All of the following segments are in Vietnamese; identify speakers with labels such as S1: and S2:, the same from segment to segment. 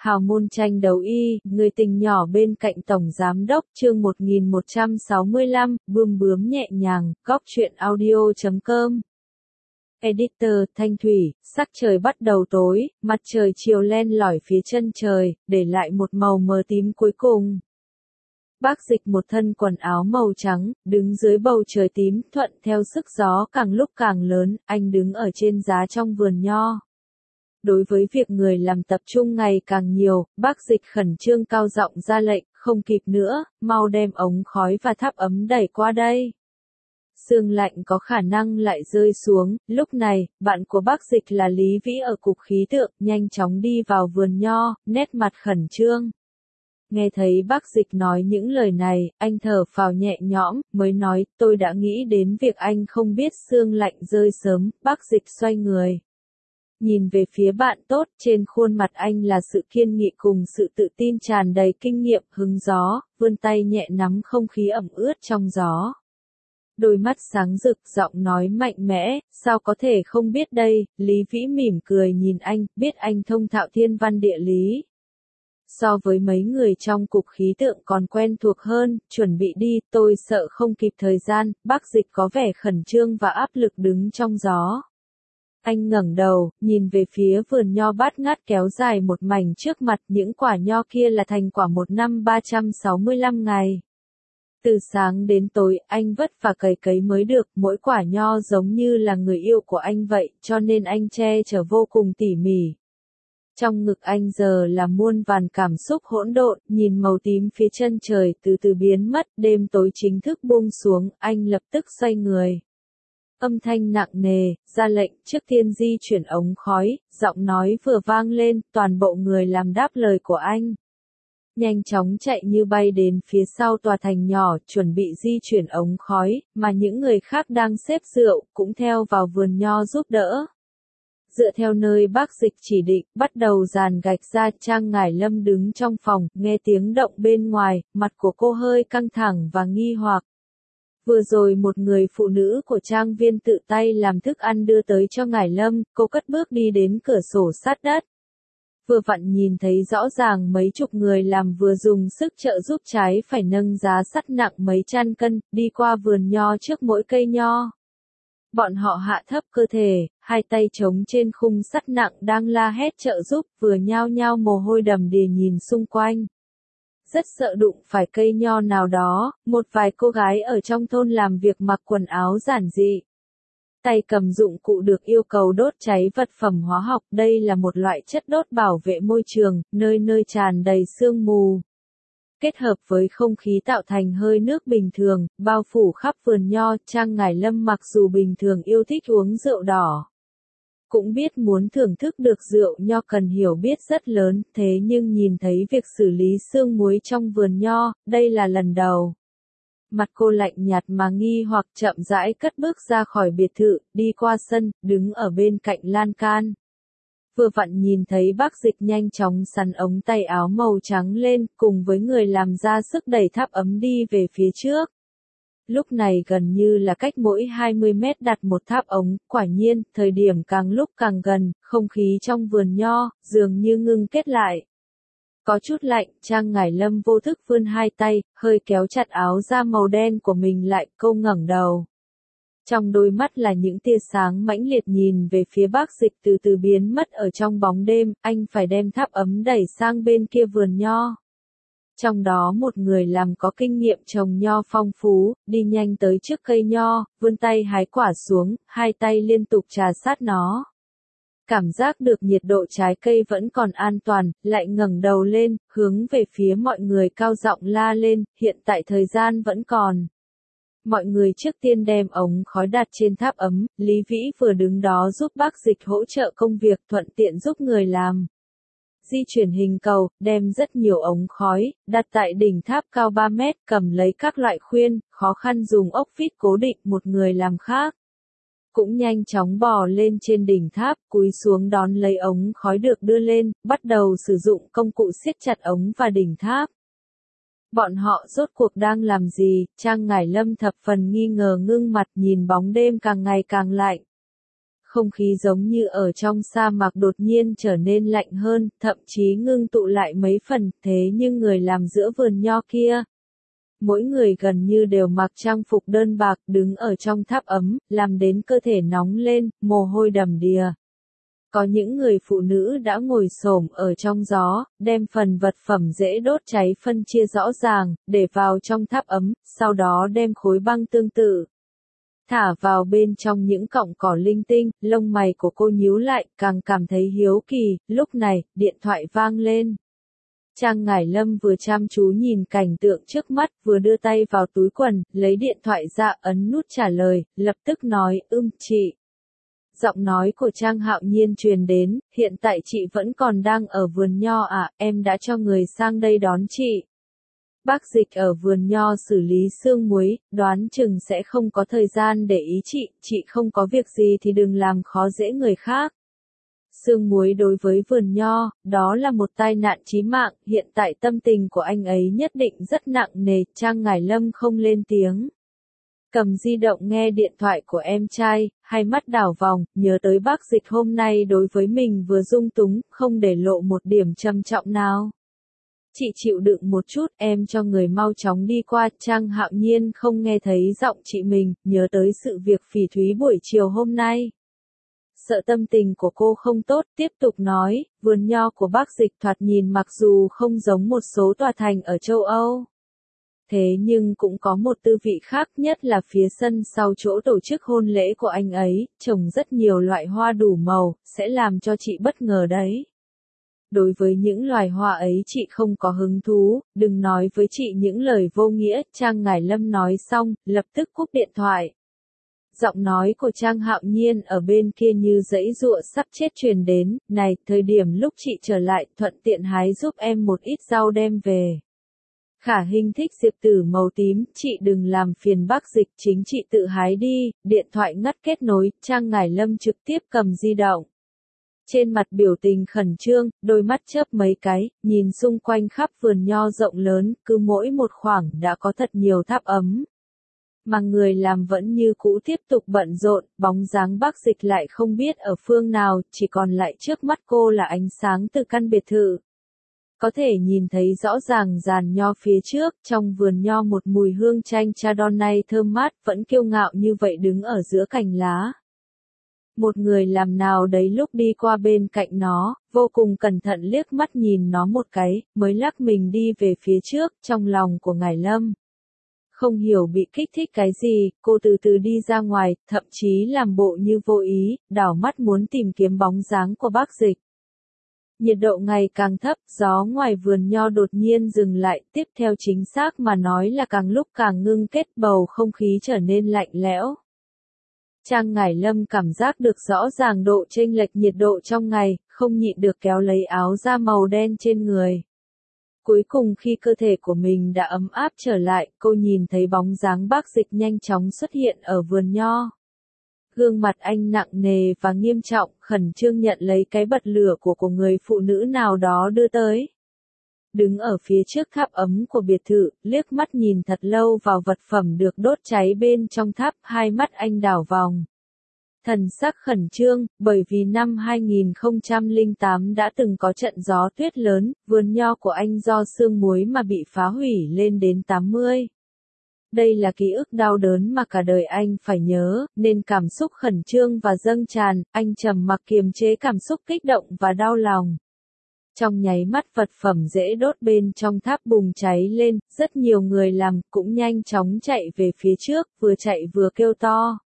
S1: Hào môn tranh đấu y, người tình nhỏ bên cạnh Tổng Giám đốc chương 1165, bươm bướm nhẹ nhàng, góc truyện audio.com. Editor, Thanh Thủy, sắc trời bắt đầu tối, mặt trời chiều len lỏi phía chân trời, để lại một màu mờ tím cuối cùng. Bác Dịch một thân quần áo màu trắng, đứng dưới bầu trời tím, thuận theo sức gió càng lúc càng lớn, anh đứng ở trên giá trong vườn nho. Đối với việc người làm tập trung ngày càng nhiều, Bác Dịch khẩn trương cao giọng ra lệnh, không kịp nữa, mau đem ống khói và tháp ấm đẩy qua đây. Sương lạnh có khả năng lại rơi xuống, lúc này, bạn của Bác Dịch là Lý Vĩ ở cục khí tượng, nhanh chóng đi vào vườn nho, nét mặt khẩn trương. Nghe thấy Bác Dịch nói những lời này, anh thở phào nhẹ nhõm, mới nói, tôi đã nghĩ đến việc anh không biết sương lạnh rơi sớm. Bác Dịch xoay người. Nhìn về phía bạn tốt, trên khuôn mặt anh là sự kiên nghị cùng sự tự tin tràn đầy kinh nghiệm, hứng gió, vươn tay nhẹ nắm không khí ẩm ướt trong gió. Đôi mắt sáng rực, giọng nói mạnh mẽ, sao có thể không biết đây. Lý Vĩ mỉm cười nhìn anh, biết anh thông thạo thiên văn địa lý. So với mấy người trong cục khí tượng còn quen thuộc hơn, chuẩn bị đi, tôi sợ không kịp thời gian. Bác Dịch có vẻ khẩn trương và áp lực đứng trong gió. Anh ngẩng đầu, nhìn về phía vườn nho bát ngát kéo dài một mảnh trước mặt, những quả nho kia là thành quả một năm 365 ngày. Từ sáng đến tối, anh vất vả cày mới được, mỗi quả nho giống như là người yêu của anh vậy, cho nên anh che chở vô cùng tỉ mỉ. Trong ngực anh giờ là muôn vàn cảm xúc hỗn độn, nhìn màu tím phía chân trời từ từ biến mất, đêm tối chính thức buông xuống, anh lập tức xoay người. Âm thanh nặng nề, ra lệnh, trước tiên di chuyển ống khói, giọng nói vừa vang lên, toàn bộ người làm đáp lời của anh. Nhanh chóng chạy như bay đến phía sau tòa thành nhỏ, chuẩn bị di chuyển ống khói, mà những người khác đang xếp rượu, cũng theo vào vườn nho giúp đỡ. Dựa theo nơi Bác Dịch chỉ định, bắt đầu dàn gạch ra. Trang Ngải Lâm đứng trong phòng, nghe tiếng động bên ngoài, mặt của cô hơi căng thẳng và nghi hoặc. Vừa rồi một người phụ nữ của trang viên tự tay làm thức ăn đưa tới cho Ngải Lâm, cô cất bước đi đến cửa sổ sát đất. Vừa vặn nhìn thấy rõ ràng mấy chục người làm vừa dùng sức trợ giúp trái phải nâng giá sắt nặng mấy trăm cân, đi qua vườn nho trước mỗi cây nho. Bọn họ hạ thấp cơ thể, hai tay chống trên khung sắt nặng đang la hét trợ giúp, vừa nhao nhao mồ hôi đầm đìa nhìn xung quanh. Rất sợ đụng phải cây nho nào đó, một vài cô gái ở trong thôn làm việc mặc quần áo giản dị. Tay cầm dụng cụ được yêu cầu đốt cháy vật phẩm hóa học, đây là một loại chất đốt bảo vệ môi trường, nơi nơi tràn đầy sương mù. Kết hợp với không khí tạo thành hơi nước bình thường, bao phủ khắp vườn nho. Trang Ngải Lâm mặc dù bình thường yêu thích uống rượu đỏ, cũng biết muốn thưởng thức được rượu nho cần hiểu biết rất lớn, thế nhưng nhìn thấy việc xử lý xương muối trong vườn nho, đây là lần đầu. Mặt cô lạnh nhạt mà nghi hoặc, chậm rãi cất bước ra khỏi biệt thự, đi qua sân, đứng ở bên cạnh lan can. Vừa vặn nhìn thấy Bác Dịch nhanh chóng xắn ống tay áo màu trắng lên, cùng với người làm ra sức đẩy tháp ấm đi về phía trước. Lúc này gần như là cách mỗi 20 mét đặt một tháp ống, quả nhiên, thời điểm càng lúc càng gần, không khí trong vườn nho, dường như ngưng kết lại. Có chút lạnh, Trang Ngải Lâm vô thức vươn hai tay, hơi kéo chặt áo da màu đen của mình lại, cô ngẩng đầu. Trong đôi mắt là những tia sáng mãnh liệt nhìn về phía Bác Dịch từ từ biến mất ở trong bóng đêm, anh phải đem tháp ấm đẩy sang bên kia vườn nho. Trong đó một người làm có kinh nghiệm trồng nho phong phú, đi nhanh tới trước cây nho, vươn tay hái quả xuống, hai tay liên tục trà sát nó. Cảm giác được nhiệt độ trái cây vẫn còn an toàn, lại ngẩng đầu lên, hướng về phía mọi người cao giọng la lên, hiện tại thời gian vẫn còn. Mọi người trước tiên đem ống khói đặt trên tháp ấm, Lý Vĩ vừa đứng đó giúp Bác Dịch hỗ trợ công việc, thuận tiện giúp người làm. Di chuyển hình cầu, đem rất nhiều ống khói, đặt tại đỉnh tháp cao 3 mét, cầm lấy các loại khuyên, khó khăn dùng ốc vít cố định. Một người làm khác cũng nhanh chóng bò lên trên đỉnh tháp, cúi xuống đón lấy ống khói được đưa lên, bắt đầu sử dụng công cụ siết chặt ống và đỉnh tháp. Bọn họ rốt cuộc đang làm gì? Trang Ngải Lâm thập phần nghi ngờ ngưng mặt nhìn bóng đêm càng ngày càng lạnh. không khí giống như ở trong sa mạc đột nhiên trở nên lạnh hơn, thậm chí ngưng tụ lại mấy phần, thế nhưng người làm giữa vườn nho kia, mỗi người gần như đều mặc trang phục đơn bạc, đứng ở trong tháp ấm, làm đến cơ thể nóng lên, mồ hôi đầm đìa. Có những người phụ nữ đã ngồi xổm ở trong gió, đem phần vật phẩm dễ đốt cháy phân chia rõ ràng, để vào trong tháp ấm, sau đó đem khối băng tương tự thả vào bên trong những cọng cỏ linh tinh. Lông mày của cô nhíu lại, càng cảm thấy hiếu kỳ. Lúc này, điện thoại vang lên. Trang Ngải Lâm vừa chăm chú nhìn cảnh tượng trước mắt, vừa đưa tay vào túi quần, lấy điện thoại ra, ấn nút trả lời, lập tức nói, chị. Giọng nói của Trang Hạo Nhiên truyền đến, hiện tại chị vẫn còn đang ở vườn nho à, em đã cho người sang đây đón chị. Bác Dịch ở vườn nho xử lý xương muối, đoán chừng sẽ không có thời gian để ý chị không có việc gì thì đừng làm khó dễ người khác. Xương muối đối với vườn nho, đó là một tai nạn chí mạng, hiện tại tâm tình của anh ấy nhất định rất nặng nề. Trang Ngải Lâm không lên tiếng. Cầm di động nghe điện thoại của em trai, hai mắt đảo vòng, nhớ tới bác Dịch hôm nay đối với mình vừa dung túng, không để lộ một điểm trầm trọng nào. Chị chịu đựng một chút, em cho người mau chóng đi qua. Trang Hạo Nhiên không nghe thấy giọng chị mình, nhớ tới sự việc phỉ thúy buổi chiều hôm nay. Sợ tâm tình của cô không tốt, tiếp tục nói, vườn nho của bác Dịch thoạt nhìn mặc dù không giống một số tòa thành ở châu Âu. Thế nhưng cũng có một tư vị khác, nhất là phía sân sau chỗ tổ chức hôn lễ của anh ấy, trồng rất nhiều loại hoa đủ màu, sẽ làm cho chị bất ngờ đấy. Đối với những loài hoa ấy chị không có hứng thú, đừng nói với chị những lời vô nghĩa. Trang Ngải Lâm nói xong, lập tức cúp điện thoại. Giọng nói của Trang Hạo Nhiên ở bên kia như giãy giụa sắp chết truyền đến, này, thời điểm lúc chị trở lại, thuận tiện hái giúp em một ít rau đem về. Khả Hinh thích diệp tử màu tím, chị đừng làm phiền bác Dịch, chính chị tự hái đi. Điện thoại ngắt kết nối, Trang Ngải Lâm trực tiếp cầm di động. Trên mặt biểu tình khẩn trương, đôi mắt chớp mấy cái, nhìn xung quanh khắp vườn nho rộng lớn, cứ mỗi một khoảng đã có thật nhiều tháp ấm. Mà người làm vẫn như cũ tiếp tục bận rộn, bóng dáng bác Dịch lại không biết ở phương nào, chỉ còn lại trước mắt cô là ánh sáng từ căn biệt thự. Có thể nhìn thấy rõ ràng giàn nho phía trước, trong vườn nho một mùi hương chanh chardonnay thơm mát vẫn kiêu ngạo như vậy đứng ở giữa cành lá. Một người làm nào đấy lúc đi qua bên cạnh nó, vô cùng cẩn thận liếc mắt nhìn nó một cái, mới lắc mình đi về phía trước. Trong lòng của Ngải Lâm không hiểu bị kích thích cái gì, cô từ từ đi ra ngoài, thậm chí làm bộ như vô ý, đảo mắt muốn tìm kiếm bóng dáng của bác Dịch. Nhiệt độ ngày càng thấp, gió ngoài vườn nho đột nhiên dừng lại, tiếp theo chính xác mà nói là càng lúc càng ngưng kết, bầu không khí trở nên lạnh lẽo. Trang Ngải Lâm cảm giác được rõ ràng độ chênh lệch nhiệt độ trong ngày, không nhịn được kéo lấy áo da màu đen trên người. Cuối cùng khi cơ thể của mình đã ấm áp trở lại, cô nhìn thấy bóng dáng bác Dịch nhanh chóng xuất hiện ở vườn nho. Gương mặt anh nặng nề và nghiêm trọng, khẩn trương nhận lấy cái bật lửa của người phụ nữ nào đó đưa tới. Đứng ở phía trước tháp ấm của biệt thự, liếc mắt nhìn thật lâu vào vật phẩm được đốt cháy bên trong tháp, hai mắt anh đảo vòng. Thần sắc khẩn trương, bởi vì năm 2008 đã từng có trận gió tuyết lớn, vườn nho của anh do sương muối mà bị phá hủy lên đến 80. Đây là ký ức đau đớn mà cả đời anh phải nhớ, nên cảm xúc khẩn trương và dâng tràn, anh trầm mặc kiềm chế cảm xúc kích động và đau lòng. Trong nháy mắt vật phẩm dễ đốt bên trong tháp bùng cháy lên, rất nhiều người làm cũng nhanh chóng chạy về phía trước, vừa chạy vừa kêu to.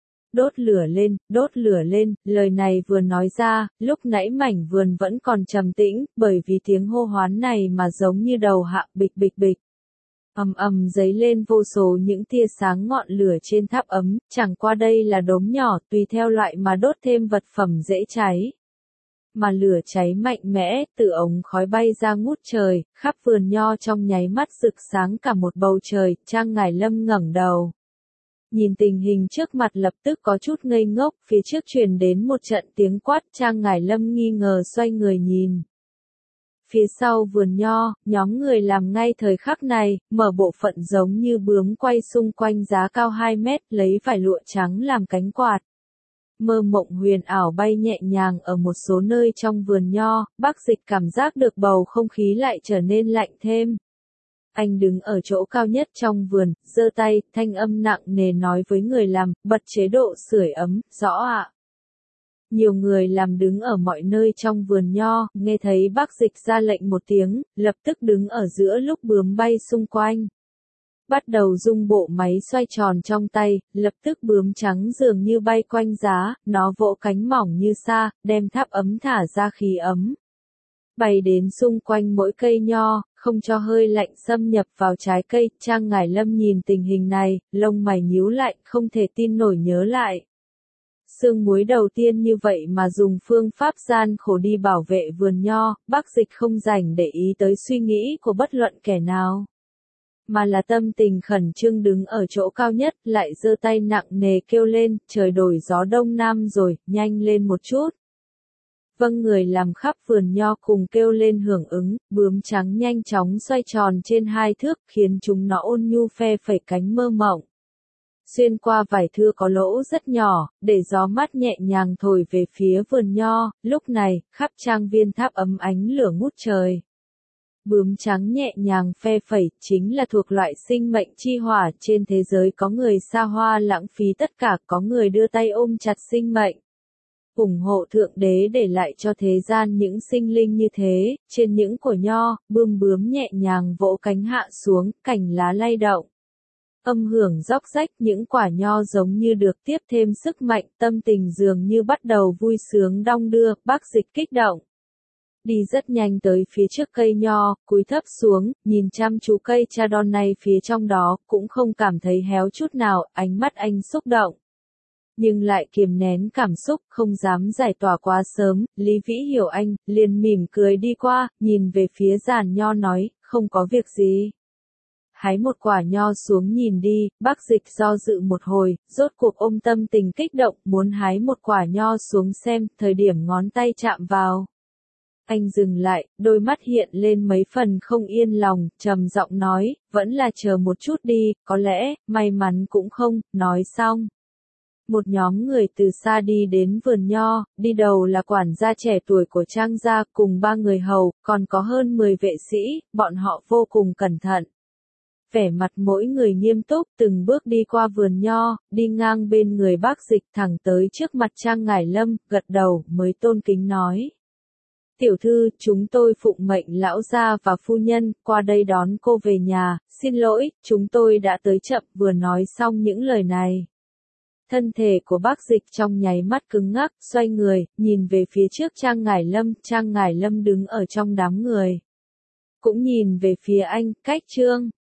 S1: Đốt lửa lên, lời này vừa nói ra, lúc nãy mảnh vườn vẫn còn trầm tĩnh, bởi vì tiếng hô hoán này mà giống như đầu hạ bịch bịch bịch. Ầm ầm giấy lên vô số những tia sáng ngọn lửa trên tháp ấm, chẳng qua đây là đốm nhỏ, tùy theo loại mà đốt thêm vật phẩm dễ cháy. Mà lửa cháy mạnh mẽ, từ ống khói bay ra ngút trời, khắp vườn nho trong nháy mắt rực sáng cả một bầu trời. Trang Ngải Lâm ngẩng đầu. Nhìn tình hình trước mặt lập tức có chút ngây ngốc, phía trước truyền đến một trận tiếng quát. Trang Ngải Lâm nghi ngờ xoay người nhìn. Phía sau vườn nho, nhóm người làm ngay thời khắc này, mở bộ phận giống như bướm quay xung quanh giá cao 2 mét, lấy vải lụa trắng làm cánh quạt. Mơ mộng huyền ảo bay nhẹ nhàng ở một số nơi trong vườn nho, Bác Dịch cảm giác được bầu không khí lại trở nên lạnh thêm. Anh đứng ở chỗ cao nhất trong vườn, giơ tay, thanh âm nặng nề nói với người làm, bật chế độ sưởi ấm, rõ ạ. Nhiều người làm đứng ở mọi nơi trong vườn nho, nghe thấy Bác Dịch ra lệnh một tiếng, lập tức đứng ở giữa lúc bướm bay xung quanh. Bắt đầu rung bộ máy xoay tròn trong tay, lập tức bướm trắng dường như bay quanh giá, nó vỗ cánh mỏng như sa, đem tháp ấm thả ra khí ấm. Bay đến xung quanh mỗi cây nho, không cho hơi lạnh xâm nhập vào trái cây. Trang Ngải Lâm nhìn tình hình này, lông mày nhíu lại, không thể tin nổi nhớ lại. Sương muối đầu tiên như vậy mà dùng phương pháp gian khổ đi bảo vệ vườn nho, Bác Dịch không dành để ý tới suy nghĩ của bất luận kẻ nào. Mà là tâm tình khẩn trương đứng ở chỗ cao nhất, lại giơ tay nặng nề kêu lên, trời đổi gió đông nam rồi, nhanh lên một chút. Vâng, người làm khắp vườn nho cùng kêu lên hưởng ứng, bướm trắng nhanh chóng xoay tròn trên 2 thước, khiến chúng nó ôn nhu phe phẩy cánh mơ mộng. Xuyên qua vải thưa có lỗ rất nhỏ, để gió mát nhẹ nhàng thổi về phía vườn nho, lúc này, khắp trang viên tháp ấm ánh lửa ngút trời. Bướm trắng nhẹ nhàng phe phẩy, chính là thuộc loại sinh mệnh chi hỏa, trên thế giới có người xa hoa lãng phí tất cả, có người đưa tay ôm chặt sinh mệnh. Ủng hộ Thượng Đế để lại cho thế gian những sinh linh như thế, trên những cỏ nho, bướm nhẹ nhàng vỗ cánh hạ xuống, cành lá lay động. Âm hưởng róc rách, những quả nho giống như được tiếp thêm sức mạnh, tâm tình dường như bắt đầu vui sướng đong đưa, Bác Dịch kích động. Đi rất nhanh tới phía trước cây nho, cúi thấp xuống, nhìn chăm chú cây chardon này phía trong đó, cũng không cảm thấy héo chút nào, ánh mắt anh xúc động. Nhưng lại kiềm nén cảm xúc, không dám giải tỏa quá sớm, Lý Vĩ hiểu anh, liền mỉm cười đi qua, nhìn về phía giàn nho nói, không có việc gì. Hái một quả nho xuống nhìn đi, Bác Dịch do dự một hồi, rốt cuộc ôm tâm tình kích động, muốn hái một quả nho xuống xem, thời điểm ngón tay chạm vào. Anh dừng lại, đôi mắt hiện lên mấy phần không yên lòng, trầm giọng nói, vẫn là chờ một chút đi, có lẽ, may mắn cũng không, nói xong. Một nhóm người từ xa đi đến vườn nho, đi đầu là quản gia trẻ tuổi của Trang gia cùng 3 người hầu, còn có hơn 10 vệ sĩ, bọn họ vô cùng cẩn thận. Vẻ mặt mỗi người nghiêm túc, từng bước đi qua vườn nho, đi ngang bên người Bác Dịch thẳng tới trước mặt Trang Ngải Lâm, gật đầu, mới tôn kính nói. Tiểu thư, chúng tôi phụng mệnh lão gia và phu nhân, qua đây đón cô về nhà, xin lỗi, chúng tôi đã tới chậm. Vừa nói xong những lời này. Thân thể của Bác Dịch trong nháy mắt cứng ngắc, xoay người, nhìn về phía trước Trang Ngải Lâm đứng ở trong đám người. Cũng nhìn về phía anh, cách Trương